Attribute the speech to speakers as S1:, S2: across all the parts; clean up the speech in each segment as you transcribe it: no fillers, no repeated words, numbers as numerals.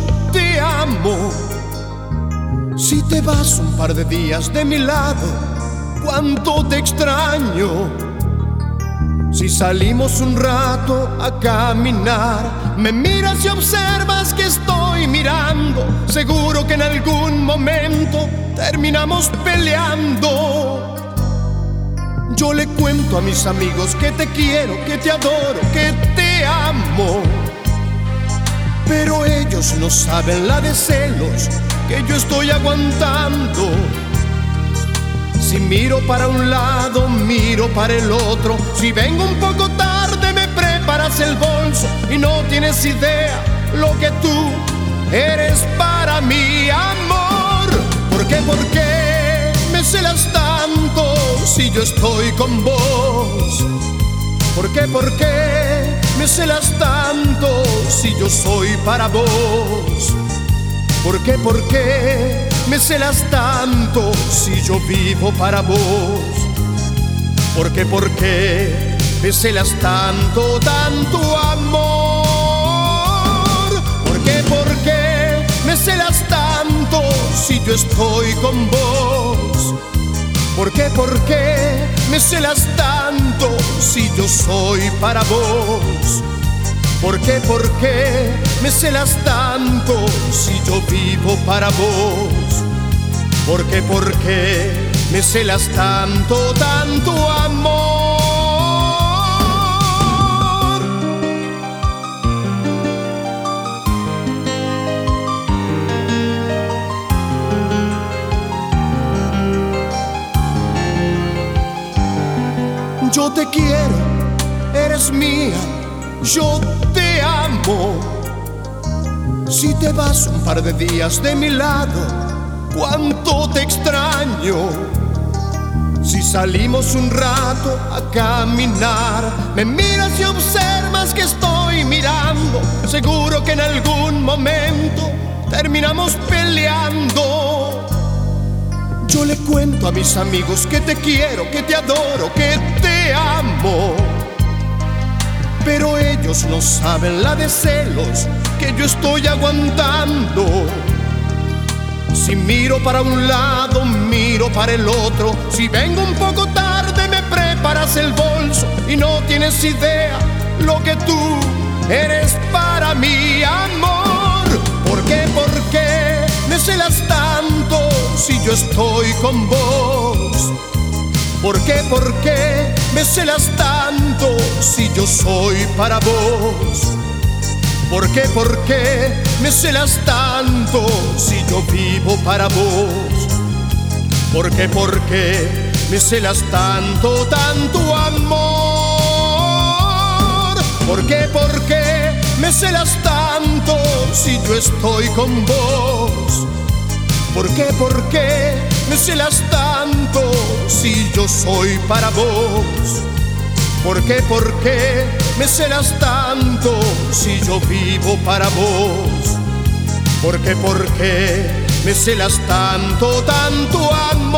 S1: te amo. Si te vas un par de días de mi lado, cuánto te extraño. Si salimos un rato a caminar, me miras y observas que estoy mirando. Seguro que en algún momento terminamos peleando. Yo le cuento a mis amigos que te quiero, que te adoro, que te amo, pero ellos no saben la de celos que yo estoy aguantando. Si miro para un lado, miro para el otro. Si vengo un poco tarde, me preparas el bolso y no tienes idea lo que tú eres para mi amor. ¿Por qué me celas tanto si yo estoy con vos? ¿Por qué me celas tanto si yo soy para vos? ¿Por qué me celas tanto si yo vivo para vos? ¿Por qué me celas tanto, tanto amor? ¿Por qué me celas tanto si yo estoy con vos? ¿Por qué me celas tanto si yo soy para vos? ¿Por qué me celas tanto si yo vivo para vos? ¿Por qué me celas tanto, tanto amor? Yo te quiero, eres mía, yo te amo. Si te vas un par de días de mi lado, cuánto te extraño. Si salimos un rato a caminar, me miras y observas que estoy mirando. Seguro que en algún momento terminamos peleando. Yo le cuento a mis amigos que te quiero, que te adoro, que te amo, pero ellos no saben la de celos que yo estoy aguantando. Si miro para un lado, miro para el otro. Si vengo un poco tarde, me preparas el bolso y no tienes idea lo que tú eres para mi amor. ¿Por qué me celas tanto si yo estoy con vos? ¿Por qué me celas tanto si yo soy para vos? ¿Por qué me celas tanto si yo vivo para vos? ¿Por qué me celas tanto, tanto amor? ¿Por qué me celas tanto si yo estoy con vos? ¿Por qué me celas tanto si yo soy para vos? ¿Por qué me celas tanto si yo vivo para vos? ¿Por qué me celas tanto, tanto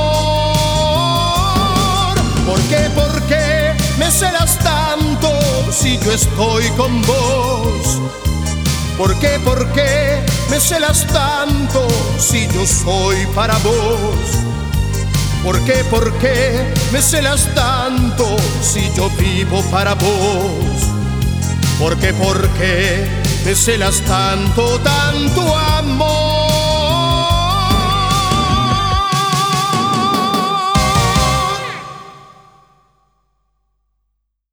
S1: amor? ¿Por qué me celas tanto si yo estoy con vos? ¿Por qué me celas tanto si yo soy para vos? ¿Por qué me celas tanto si yo vivo para vos? ¿Por qué me celas tanto, tanto amor?